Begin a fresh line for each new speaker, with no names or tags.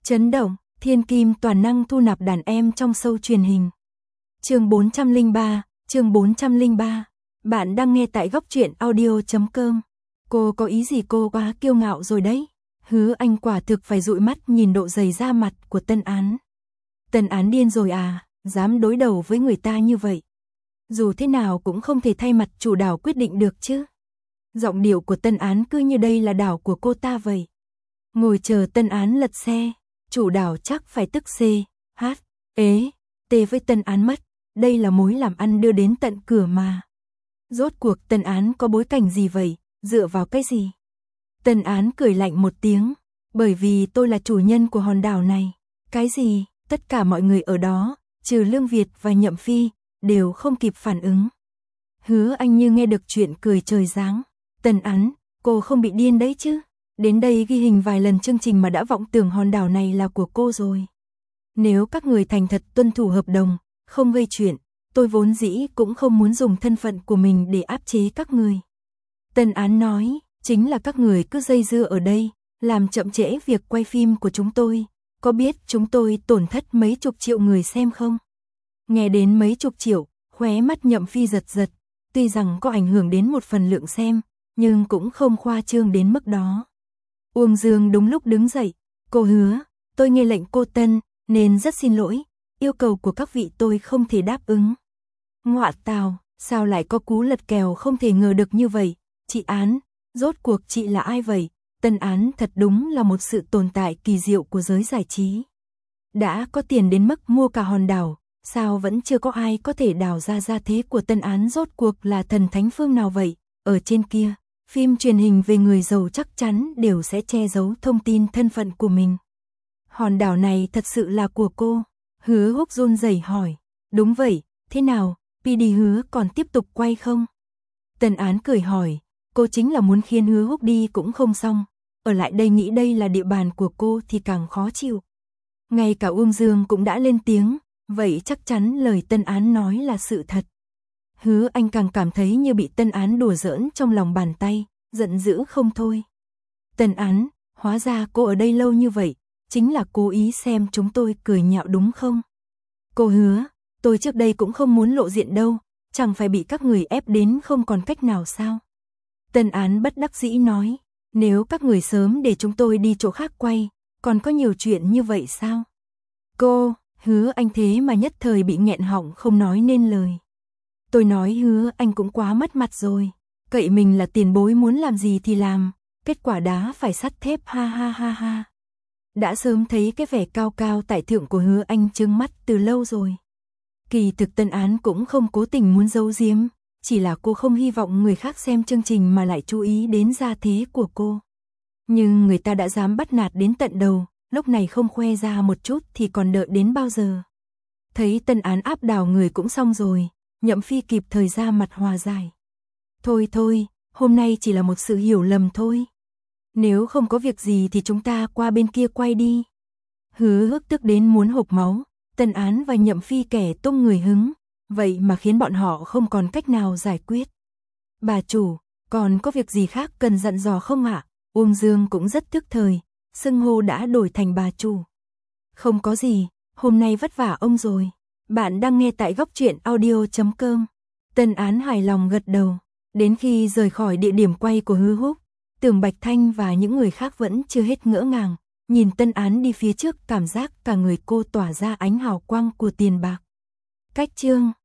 Chấn động, thiên kim toàn năng thu nạp đàn em trong show truyền hình. Chương 403. Bạn đang nghe tại góc truyện audio.com. Cô có ý gì, cô quá kiêu ngạo rồi đấy. Hứa Anh quả thực phải dụi mắt nhìn độ dày da mặt của Tân Án. Tân Án điên rồi à, dám đối đầu với người ta như vậy. Dù thế nào cũng không thể thay mặt chủ đảo quyết định được chứ. Giọng điệu của Tân Án cứ như đây là đảo của cô ta vậy. Ngồi chờ Tân Án lật xe, chủ đảo chắc phải tức tê với Tân Án mất. Đây là mối làm ăn đưa đến tận cửa mà. Rốt cuộc Tân Án có bối cảnh gì vậy, dựa vào cái gì? Tân Án cười lạnh một tiếng, bởi vì tôi là chủ nhân của hòn đảo này. Cái gì? Tất cả mọi người ở đó, trừ Lương Việt và Nhậm Phi, đều không kịp phản ứng. Hứa Anh như nghe được chuyện cười trời giáng. Tân Án, cô không bị điên đấy chứ? Đến đây ghi hình vài lần chương trình mà đã vọng tưởng hòn đảo này là của cô rồi. Nếu các người thành thật tuân thủ hợp đồng, không gây chuyện, tôi vốn dĩ cũng không muốn dùng thân phận của mình để áp chế các người. Tân Án nói, chính là các người cứ dây dưa ở đây, làm chậm trễ việc quay phim của chúng tôi. Có biết chúng tôi tổn thất mấy chục triệu người xem không? Nghe đến mấy chục triệu, khóe mắt Nhậm Phi giật giật, tuy rằng có ảnh hưởng đến một phần lượng xem, nhưng cũng không khoa trương đến mức đó. Uông Dương đúng lúc đứng dậy, cô Hứa, tôi nghe lệnh cô Tân, nên rất xin lỗi, yêu cầu của các vị tôi không thể đáp ứng. Ngọa tào, sao lại có cú lật kèo không thể ngờ được như vậy, chị Án, rốt cuộc chị là ai vậy? Tân Án thật đúng là một sự tồn tại kỳ diệu của giới giải trí. Đã có tiền đến mức mua cả hòn đảo, sao vẫn chưa có ai có thể đào ra gia thế của Tân Án, rốt cuộc là thần thánh phương nào vậy? Ở trên kia, phim truyền hình về người giàu chắc chắn đều sẽ che giấu thông tin thân phận của mình. Hòn đảo này thật sự là của cô? Hứa Húc run rẩy hỏi. Đúng vậy, thế nào, PD Hứa còn tiếp tục quay không? Tân Án cười hỏi, cô chính là muốn khiến Hứa Húc đi cũng không xong, ở lại đây nghĩ đây là địa bàn của cô thì càng khó chịu. Ngay cả Uông Dương cũng đã lên tiếng, vậy chắc chắn lời Tân Án nói là sự thật. Hứa Anh càng cảm thấy như bị Tân Án đùa giỡn trong lòng bàn tay, giận dữ không thôi. Tân Án, hóa ra cô ở đây lâu như vậy, chính là cố ý xem chúng tôi cười nhạo đúng không? Cô Hứa, tôi trước đây cũng không muốn lộ diện đâu, chẳng phải bị các người ép đến không còn cách nào sao? Tân Án bất đắc dĩ nói, nếu các người sớm để chúng tôi đi chỗ khác quay, còn có nhiều chuyện như vậy sao? Cô, Hứa Anh thế mà nhất thời bị nghẹn họng không nói nên lời. Tôi nói Hứa Anh cũng quá mất mặt rồi, cậy mình là tiền bối muốn làm gì thì làm, kết quả đá phải sắt thép, ha ha ha ha. Đã sớm thấy cái vẻ cao cao tại thượng của Hứa Anh trừng mắt từ lâu rồi. Kỳ thực Tân Án cũng không cố tình muốn giấu giếm, chỉ là cô không hy vọng người khác xem chương trình mà lại chú ý đến gia thế của cô. Nhưng người ta đã dám bắt nạt đến tận đầu, lúc này không khoe ra một chút thì còn đợi đến bao giờ. Thấy Tân Án áp đảo người cũng xong rồi, Nhậm Phi kịp thời ra mặt hòa giải. Thôi thôi, hôm nay chỉ là một sự hiểu lầm thôi. Nếu không có việc gì thì chúng ta qua bên kia quay đi. Hứa Hức tức đến muốn hộc máu, Tân Án và Nhậm Phi kẻ tung người hứng, vậy mà khiến bọn họ không còn cách nào giải quyết. Bà chủ, còn có việc gì khác cần dặn dò không ạ? Uông Dương cũng rất tức thời, xưng hô đã đổi thành bà chủ. Không có gì, hôm nay vất vả ông rồi. Bạn đang nghe tại góc truyện audio.com. Tân Án hài lòng gật đầu. Đến khi rời khỏi địa điểm quay của Hứa Húc, Tưởng Bạch Thanh và những người khác vẫn chưa hết ngỡ ngàng, nhìn Tân Án đi phía trước cảm giác cả người cô tỏa ra ánh hào quang của tiền bạc. Cách chương